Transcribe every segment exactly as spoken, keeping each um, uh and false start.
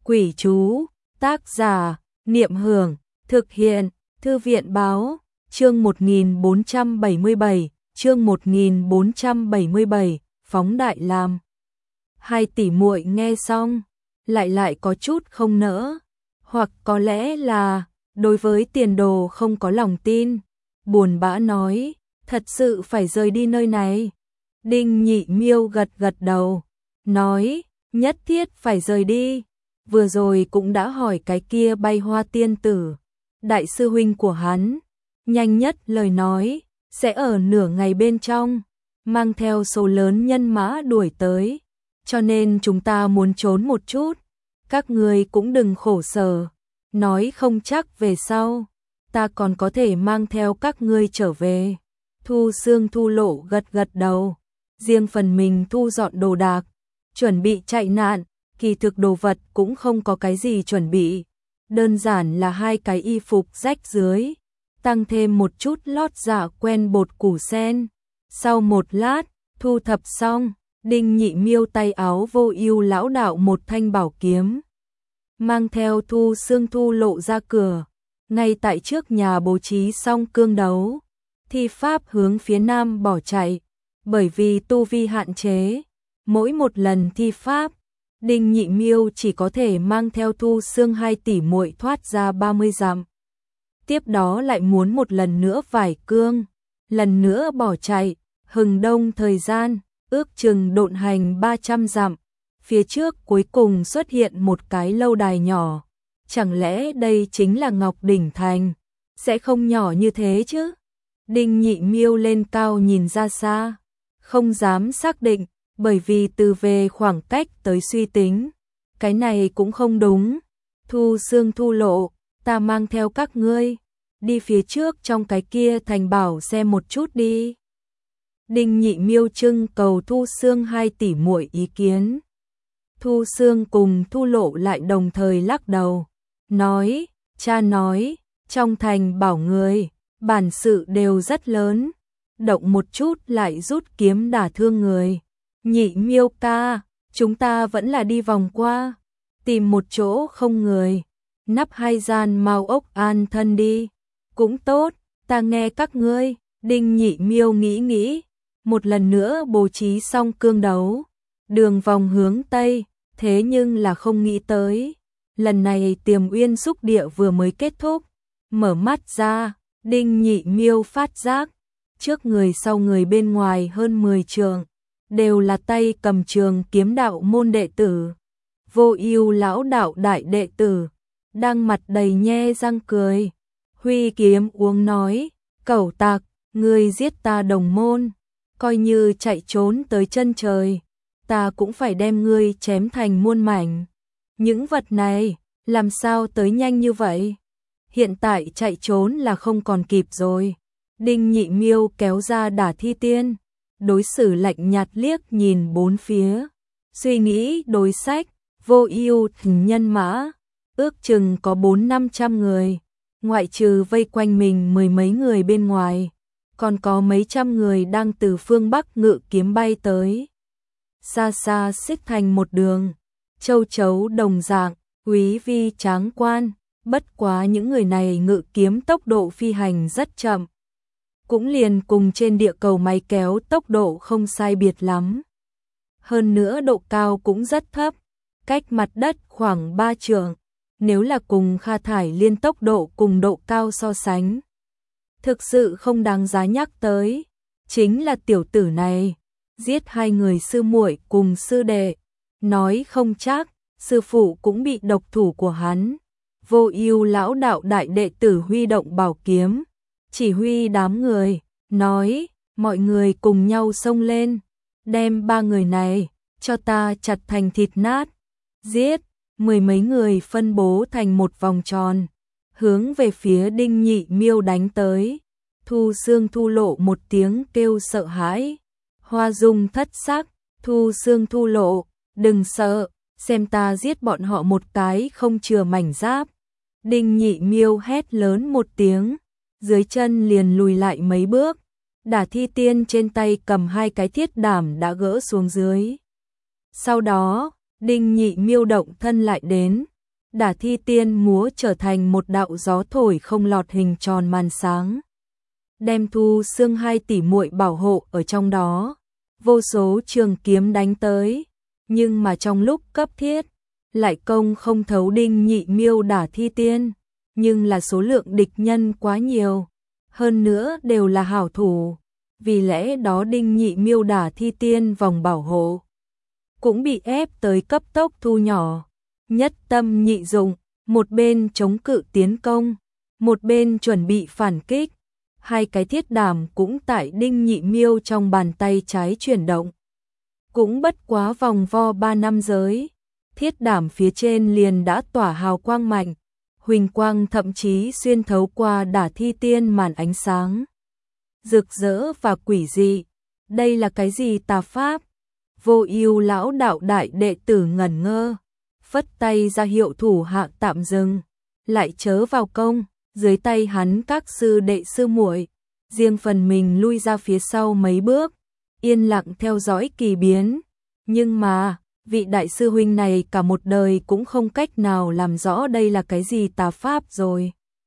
Quỷ chú, tác giả, Niệm Hưởng, thực hiện, Thư viện báo, chương một nghìn bốn trăm bảy mươi bảy, chương một nghìn bốn trăm bảy mươi bảy, phóng đại làm. Hai tỷ muội nghe xong, lại lại có chút không nỡ, hoặc có lẽ là đối với tiền đồ không có lòng tin, buồn bã nói, thật sự phải rời đi nơi này. Đinh Nhị Miêu gật gật đầu, nói, nhất thiết phải rời đi. Vừa rồi cũng đã hỏi cái kia Bay Hoa tiên tử, đại sư huynh của hắn, nhanh nhất lời nói, sẽ ở nửa ngày bên trong, mang theo số lớn nhân mã đuổi tới, cho nên chúng ta muốn trốn một chút, các người cũng đừng khổ sở, nói không chắc về sau, ta còn có thể mang theo các ngươi trở về. Thu Xương Thu Lộ gật gật đầu, riêng phần mình thu dọn đồ đạc, chuẩn bị chạy nạn. Kỳ thực đồ vật cũng không có cái gì chuẩn bị, đơn giản là hai cái y phục rách dưới, tăng thêm một chút lót dạ quen bột củ sen. Sau một lát, thu thập xong, Đinh Nhị Miêu tay áo Vô Ưu lão đạo một thanh bảo kiếm, mang theo Thu Xương Thu Lộ ra cửa, ngay tại trước nhà bố trí xong cương đấu, thi pháp hướng phía nam bỏ chạy, bởi vì tu vi hạn chế, mỗi một lần thi pháp Đinh Nhị Miêu chỉ có thể mang theo Thu Xương hai tỷ muội thoát ra ba mươi dặm. Tiếp đó lại muốn một lần nữa vải cương, lần nữa bỏ chạy, hừng đông thời gian, ước chừng độn hành ba trăm dặm. Phía trước cuối cùng xuất hiện một cái lâu đài nhỏ. Chẳng lẽ đây chính là Ngọc Đỉnh Thành? Sẽ không nhỏ như thế chứ? Đinh Nhị Miêu lên cao nhìn ra xa, không dám xác định. Bởi vì từ về khoảng cách tới suy tính, cái này cũng không đúng. Thu Xương Thu Lộ, ta mang theo các ngươi, đi phía trước trong cái kia thành bảo xem một chút đi. Đinh Nhị Miêu trưng cầu Thu Xương hai tỷ muội ý kiến. Thu Xương cùng Thu Lộ lại đồng thời lắc đầu, nói, cha nói, trong thành bảo người, bản sự đều rất lớn, động một chút lại rút kiếm đả thương người. Nhị Miêu ca, chúng ta vẫn là đi vòng qua, tìm một chỗ không người, nắp hai gian mau ốc an thân đi. Cũng tốt, ta nghe các ngươi. Đinh Nhị Miêu nghĩ nghĩ, một lần nữa bố trí xong cương đấu, đường vòng hướng Tây, thế nhưng là không nghĩ tới. Lần này Tiềm Uyên xúc địa vừa mới kết thúc, mở mắt ra, Đinh Nhị Miêu phát giác, trước người sau người bên ngoài hơn mười trượng. Đều là tay cầm trường kiếm đạo môn đệ tử, Vô Ưu lão đạo đại đệ tử, đang mặt đầy nhe răng cười, huy kiếm uống nói, cẩu tặc, ngươi giết ta đồng môn, coi như chạy trốn tới chân trời, ta cũng phải đem ngươi chém thành muôn mảnh. Những vật này, làm sao tới nhanh như vậy? Hiện tại chạy trốn là không còn kịp rồi. Đinh Nhị Miêu kéo ra Đả Thi Tiên, đối xử lạnh nhạt liếc nhìn bốn phía, suy nghĩ đối sách. Vô Ưu nhân mã, ước chừng có bốn năm trăm người, ngoại trừ vây quanh mình mười mấy người bên ngoài, còn có mấy trăm người đang từ phương Bắc ngự kiếm bay tới. Xa xa xích thành một đường, châu chấu đồng dạng, quý vi tráng quan, bất quá những người này ngự kiếm tốc độ phi hành rất chậm, cũng liền cùng trên địa cầu máy kéo tốc độ không sai biệt lắm. Hơn nữa độ cao cũng rất thấp, cách mặt đất khoảng ba trượng, nếu là cùng Kha Thải Liên tốc độ cùng độ cao so sánh, thực sự không đáng giá nhắc tới. Chính là tiểu tử này, giết hai người sư muội cùng sư đệ, nói không chắc, sư phụ cũng bị độc thủ của hắn. Vô Ưu lão đạo đại đệ tử huy động bảo kiếm, chỉ huy đám người, nói, mọi người cùng nhau xông lên, đem ba người này, cho ta chặt thành thịt nát, giết. Mười mấy người phân bố thành một vòng tròn, hướng về phía Đinh Nhị Miêu đánh tới. Thu Xương Thu Lộ một tiếng kêu sợ hãi, hoa dung thất sắc. Thu Xương Thu Lộ, đừng sợ, xem ta giết bọn họ một cái không chừa mảnh giáp. Đinh Nhị Miêu hét lớn một tiếng, dưới chân liền lùi lại mấy bước. Đả Thi Tiên trên tay cầm hai cái thiết đảm đã gỡ xuống dưới. Sau đó, Đinh Nhị Miêu động thân lại đến, Đả Thi Tiên múa trở thành một đạo gió thổi không lọt hình tròn màn sáng, đem Thu Xương hai tỷ muội bảo hộ ở trong đó. Vô số trường kiếm đánh tới, nhưng mà trong lúc cấp thiết, lại công không thấu Đinh Nhị Miêu Đả Thi Tiên, nhưng là số lượng địch nhân quá nhiều, hơn nữa đều là hảo thủ, vì lẽ đó Đinh Nhị Miêu Đả Thi Tiên vòng bảo hộ cũng bị ép tới cấp tốc thu nhỏ. Nhất tâm nhị dụng, một bên chống cự tiến công, một bên chuẩn bị phản kích. Hai cái thiết đảm cũng tại Đinh Nhị Miêu trong bàn tay trái chuyển động. Cũng bất quá vòng vo ba năm giới, thiết đảm phía trên liền đã tỏa hào quang mạnh, huỳnh quang thậm chí xuyên thấu qua Đả Thi Tiên màn ánh sáng. Rực rỡ và quỷ dị, đây là cái gì tà pháp? Vô Ưu lão đạo đại đệ tử ngẩn ngơ, phất tay ra hiệu thủ hạ tạm dừng, lại chớ vào công. Dưới tay hắn các sư đệ sư muội, riêng phần mình lui ra phía sau mấy bước, yên lặng theo dõi kỳ biến. Nhưng mà, vị đại sư huynh này cả một đời cũng không cách nào làm rõ đây là cái gì tà pháp rồi.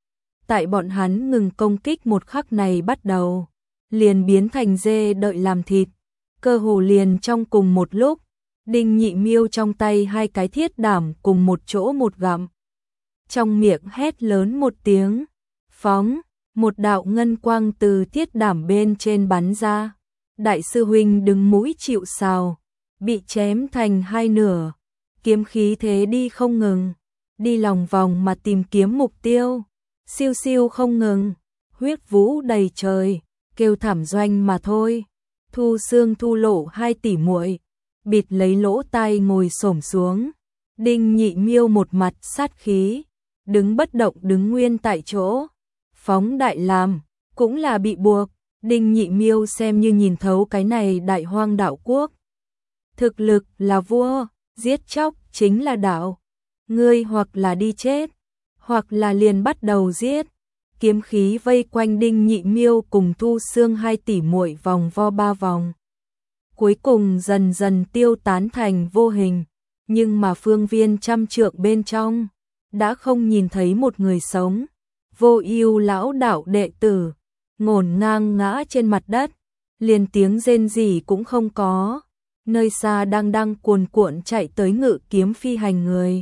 Tại bọn hắn ngừng công kích một khắc này bắt đầu, liền biến thành dê đợi làm thịt, cơ hồ liền trong cùng một lúc, Đinh Nhị Miêu trong tay hai cái thiết đảm cùng một chỗ một gặm. Trong miệng hét lớn một tiếng, phóng, một đạo ngân quang từ thiết đảm bên trên bắn ra. Đại sư huynh đứng mũi chịu sào, bị chém thành hai nửa, kiếm khí thế đi không ngừng, đi lòng vòng mà tìm kiếm mục tiêu, siêu siêu không ngừng, huyết vũ đầy trời, kêu thảm doanh mà thôi. Thu Xương Thu Lộ hai tỷ muội, bịt lấy lỗ tai ngồi xổm xuống. Đinh Nhị Miêu một mặt sát khí, đứng bất động đứng nguyên tại chỗ. Phóng đại làm, cũng là bị buộc, Đinh Nhị Miêu xem như nhìn thấu cái này đại hoang đạo quốc. Thực lực là vua, giết chóc chính là đạo. Ngươi hoặc là đi chết, hoặc là liền bắt đầu giết. Kiếm khí vây quanh Đinh Nhị Miêu cùng Thu Xương hai tỷ muội vòng vo ba vòng. Cuối cùng dần dần tiêu tán thành vô hình, nhưng mà phương viên trăm trượng bên trong, đã không nhìn thấy một người sống. Vô Ưu lão đạo đệ tử, ngổn ngang ngã trên mặt đất, liền tiếng rên rỉ cũng không có. Nơi xa đang đang cuồn cuộn chạy tới ngự kiếm phi hành người,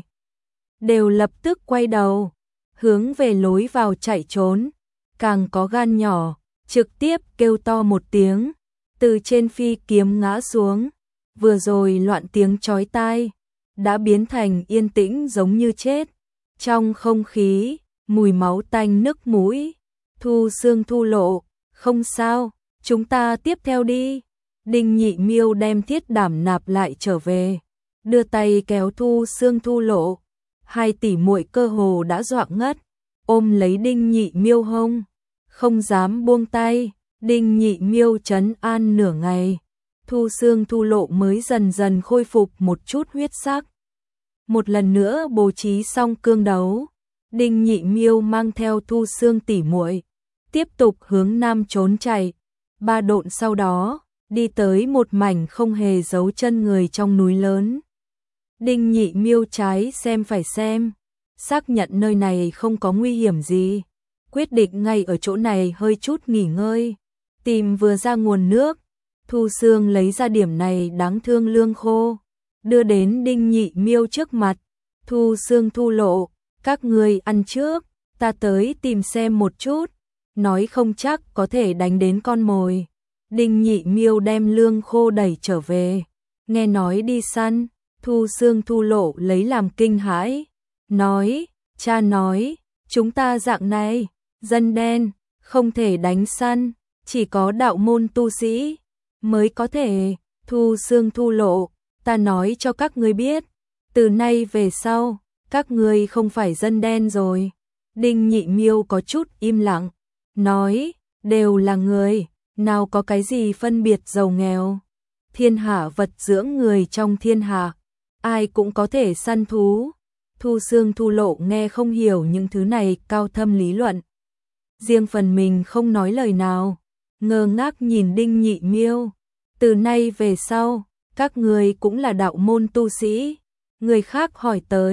đều lập tức quay đầu, hướng về lối vào chạy trốn. Càng có gan nhỏ, trực tiếp kêu to một tiếng, từ trên phi kiếm ngã xuống. Vừa rồi loạn tiếng chói tai, đã biến thành yên tĩnh giống như chết. Trong không khí, mùi máu tanh nức mũi. Thu Xương Thu Lộ, không sao, chúng ta tiếp theo đi. Đinh Nhị Miêu đem thiết đảm nạp lại trở về, đưa tay kéo Thu Xương Thu Lộ. Hai tỷ muội cơ hồ đã dọa ngất, ôm lấy Đinh Nhị Miêu hông, không dám buông tay. Đinh Nhị Miêu trấn an nửa ngày, Thu Xương Thu Lộ mới dần dần khôi phục một chút huyết sắc. Một lần nữa bố trí xong cương đấu, Đinh Nhị Miêu mang theo Thu Xương tỷ muội tiếp tục hướng nam trốn chạy. Ba độn sau đó, đi tới một mảnh không hề giấu chân người trong núi lớn. Đinh Nhị Miêu trái xem phải xem, xác nhận nơi này không có nguy hiểm gì, quyết định ngay ở chỗ này hơi chút nghỉ ngơi, tìm vừa ra nguồn nước. Thu Xương lấy ra điểm này đáng thương lương khô, đưa đến Đinh Nhị Miêu trước mặt. Thu Xương Thu Lộ, các ngươi ăn trước, ta tới tìm xem một chút, nói không chắc có thể đánh đến con mồi. Đinh Nhị Miêu đem lương khô đẩy trở về, nghe nói đi săn. Thu Xương Thu Lộ lấy làm kinh hãi, nói, cha nói, chúng ta dạng này, dân đen, không thể đánh săn, chỉ có đạo môn tu sĩ mới có thể. Thu Xương Thu Lộ, ta nói cho các ngươi biết, từ nay về sau, các ngươi không phải dân đen rồi. Đinh Nhị Miêu có chút im lặng, nói, đều là người, nào có cái gì phân biệt giàu nghèo. Thiên hạ vật dưỡng người trong thiên hạ, ai cũng có thể săn thú. Thu Xương Thu Lộ nghe không hiểu những thứ này cao thâm lý luận, riêng phần mình không nói lời nào, ngơ ngác nhìn Đinh Nhị Miêu. Từ nay về sau, các người cũng là đạo môn tu sĩ, người khác hỏi tới,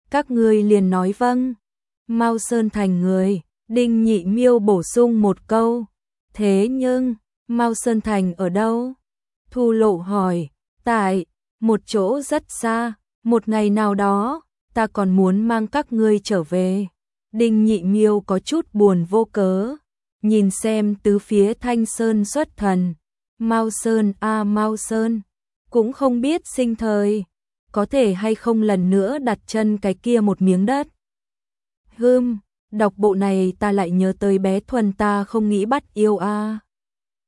các ngươi liền nói vâng. Mao Sơn Thành người, Đinh Nhị Miêu bổ sung một câu. Thế nhưng, Mao Sơn Thành ở đâu? Thu Lộ hỏi. Tại một chỗ rất xa, một ngày nào đó, ta còn muốn mang các ngươi trở về. Đinh Nhị Miêu có chút buồn vô cớ, nhìn xem tứ phía Thanh Sơn xuất thần. Mao Sơn a à, Mao Sơn, cũng không biết sinh thời, có thể hay không lần nữa đặt chân cái kia một miếng đất. Hừm, đọc bộ này ta lại nhớ tới bé Thuần ta không nghĩ bắt yêu a. À.